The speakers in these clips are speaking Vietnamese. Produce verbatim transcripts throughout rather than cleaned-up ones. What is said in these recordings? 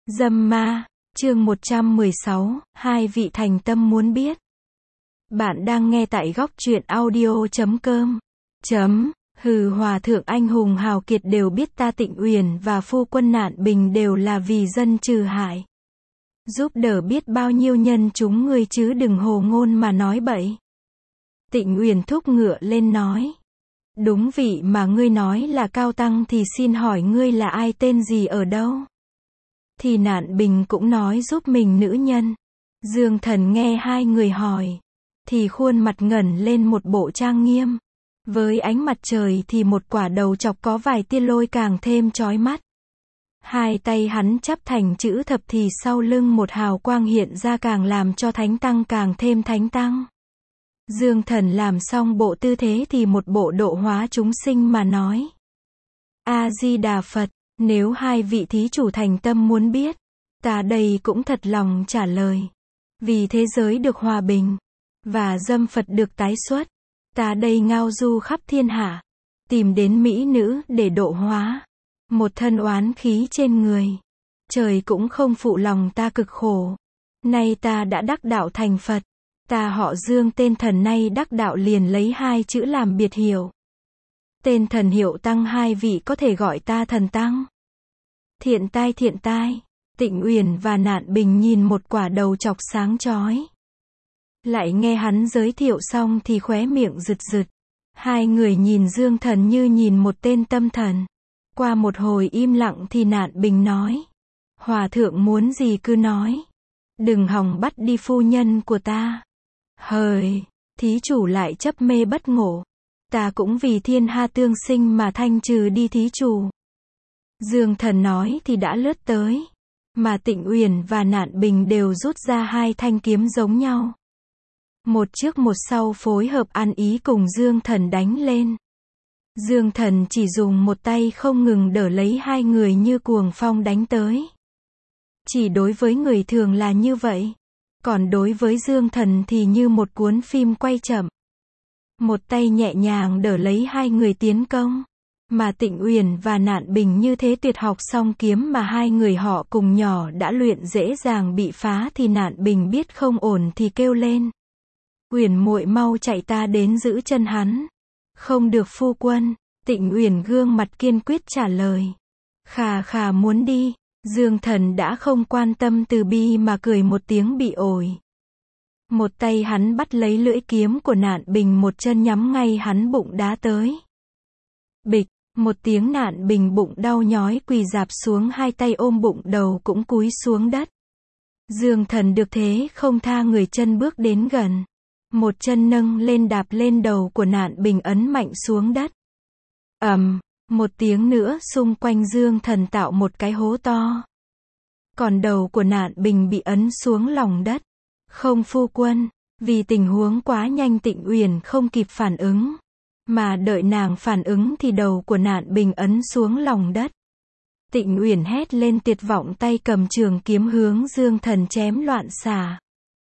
Dâm ma, chương một trăm mười sáu, hai vị thành tâm muốn biết. Bạn đang nghe tại góc truyện audio chấm com. Chấm, hừ hòa thượng anh hùng hào kiệt đều biết ta Tịnh Uyển và phu quân Nạn Bình đều là vì dân trừ hại. Giúp đỡ biết bao nhiêu nhân chúng ngươi chứ đừng hồ ngôn mà nói bậy. Tịnh Uyển thúc ngựa lên nói. Đúng vị mà ngươi nói là Cao Tăng thì xin hỏi ngươi là ai, tên gì, ở đâu? Thì Nạn Bình cũng nói giúp mình nữ nhân. Dương Thần nghe hai người hỏi, thì khuôn mặt ngẩng lên một bộ trang nghiêm. Với ánh mặt trời thì một quả đầu chọc có vài tia lôi càng thêm chói mắt. Hai tay hắn chắp thành chữ thập thì sau lưng một hào quang hiện ra càng làm cho thánh tăng càng thêm thánh tăng. Dương Thần làm xong bộ tư thế thì một bộ độ hóa chúng sinh mà nói. A-di-đà Phật, nếu hai vị thí chủ thành tâm muốn biết, ta đây cũng thật lòng trả lời. Vì thế giới được hòa bình, và dâm Phật được tái xuất, ta đây ngao du khắp thiên hạ, tìm đến mỹ nữ để độ hóa. Một thân oán khí trên người, trời cũng không phụ lòng ta cực khổ. Nay ta đã đắc đạo thành Phật, ta họ Dương tên thần nay đắc đạo liền lấy hai chữ làm biệt hiệu. Tên thần hiệu tăng, hai vị có thể gọi ta thần tăng. Thiện tai thiện tai, Tịnh Uyển và Nạn Bình nhìn một quả đầu chọc sáng chói. Lại nghe hắn giới thiệu xong thì khóe miệng rực rực. Hai người nhìn Dương Thần như nhìn một tên tâm thần. Qua một hồi im lặng thì Nạn Bình nói. Hòa thượng muốn gì cứ nói. Đừng hòng bắt đi phu nhân của ta. Hời, thí chủ lại chấp mê bất ngộ. Ta cũng vì thiên ha tương sinh mà thanh trừ đi thí chủ. Dương Thần nói thì đã lướt tới. Mà Tịnh Uyển và Nạn Bình đều rút ra hai thanh kiếm giống nhau. Một trước một sau phối hợp ăn ý cùng Dương Thần đánh lên. Dương Thần chỉ dùng một tay không ngừng đỡ lấy hai người như cuồng phong đánh tới. Chỉ đối với người thường là như vậy. Còn đối với Dương Thần thì như một cuốn phim quay chậm. Một tay nhẹ nhàng đỡ lấy hai người tiến công. Mà Tịnh Uyển và Nạn Bình như thế tuyệt học song kiếm mà hai người họ cùng nhỏ đã luyện dễ dàng bị phá thì Nạn Bình biết không ổn thì kêu lên. Uyển muội mau chạy, ta đến giữ chân hắn. Không được phu quân, Tịnh Uyển gương mặt kiên quyết trả lời. Khà khà muốn đi. Dương Thần đã không quan tâm từ bi mà cười một tiếng bị ổi. Một tay hắn bắt lấy lưỡi kiếm của Nạn Bình, một chân nhắm ngay hắn bụng đá tới. Bịch, một tiếng, Nạn Bình bụng đau nhói quỳ rạp xuống, hai tay ôm bụng, đầu cũng cúi xuống đất. Dương Thần được thế không tha người, chân bước đến gần. Một chân nâng lên đạp lên đầu của Nạn Bình ấn mạnh xuống đất. Ầm, một tiếng nữa xung quanh Dương Thần tạo một cái hố to. Còn đầu của Nạn Bình bị ấn xuống lòng đất. Không phu quân, vì tình huống quá nhanh Tịnh Uyển không kịp phản ứng. Mà đợi nàng phản ứng thì đầu của Nạn Bình ấn xuống lòng đất. Tịnh Uyển hét lên tuyệt vọng, tay cầm trường kiếm hướng Dương Thần chém loạn xạ.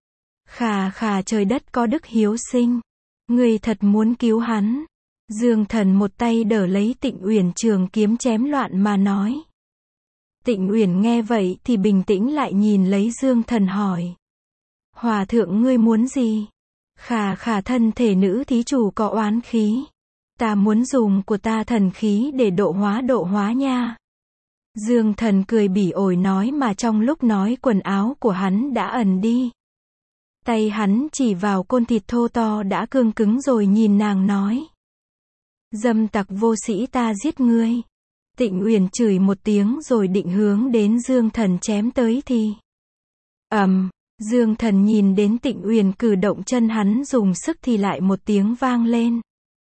Khà khà, trời đất có đức hiếu sinh. Người thật muốn cứu hắn. Dương Thần một tay đỡ lấy Tịnh Uyển, trường kiếm chém loạn mà nói. Tịnh Uyển nghe vậy thì bình tĩnh lại nhìn lấy Dương Thần hỏi. Hòa thượng ngươi muốn gì? Khà khà, thân thể nữ thí chủ có oán khí. Ta muốn dùng của ta thần khí để độ hóa độ hóa nha. Dương Thần cười bỉ ổi nói, mà trong lúc nói quần áo của hắn đã ẩn đi. Tay hắn chỉ vào côn thịt thô to đã cương cứng rồi nhìn nàng nói. Dâm tặc vô sĩ, ta giết ngươi. Tịnh Uyển chửi một tiếng rồi định hướng đến Dương Thần chém tới thì. Ầm, um, Dương Thần nhìn đến Tịnh Uyển cử động chân hắn dùng sức thì lại một tiếng vang lên.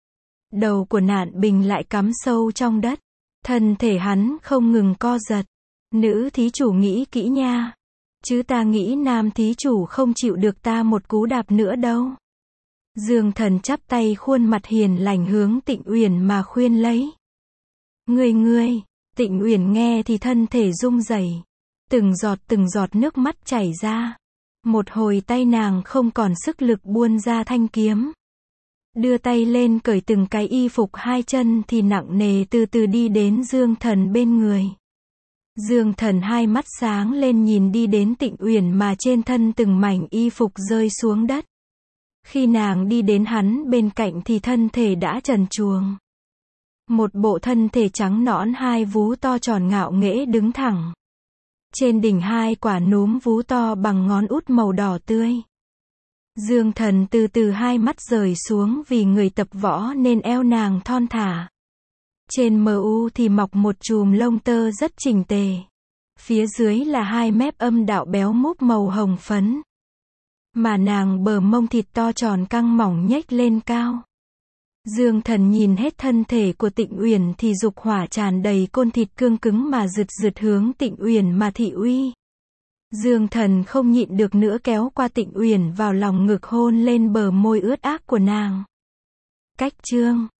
Đầu của Nạn Bình lại cắm sâu trong đất. Thân thể hắn không ngừng co giật. Nữ thí chủ nghĩ kỹ nha. Chứ ta nghĩ nam thí chủ không chịu được ta một cú đạp nữa đâu. Dương Thần chắp tay, khuôn mặt hiền lành hướng Tịnh Uyển mà khuyên lấy. Ngươi ngươi, Tịnh Uyển nghe thì thân thể rung rẩy. Từng giọt từng giọt nước mắt chảy ra. Một hồi tay nàng không còn sức lực buông ra thanh kiếm. Đưa tay lên cởi từng cái y phục, hai chân thì nặng nề từ từ đi đến Dương Thần bên người. Dương Thần hai mắt sáng lên nhìn đi đến Tịnh Uyển mà trên thân từng mảnh y phục rơi xuống đất. Khi nàng đi đến hắn bên cạnh thì thân thể đã trần truồng. Một bộ thân thể trắng nõn, hai vú to tròn ngạo nghễ đứng thẳng. Trên đỉnh hai quả núm vú to bằng ngón út màu đỏ tươi. Dương Thần từ từ hai mắt rời xuống, vì người tập võ nên eo nàng thon thả. Trên mờ u thì mọc một chùm lông tơ rất chỉnh tề. Phía dưới là hai mép âm đạo béo múp màu hồng phấn. Mà nàng bờ mông thịt to tròn căng mỏng nhếch lên cao. Dương Thần nhìn hết thân thể của Tịnh Uyển thì dục hỏa tràn đầy, côn thịt cương cứng mà rượt rượt hướng Tịnh Uyển mà thị uy. Dương Thần không nhịn được nữa kéo qua Tịnh Uyển vào lòng ngực, hôn lên bờ môi ướt át của nàng. Cách chương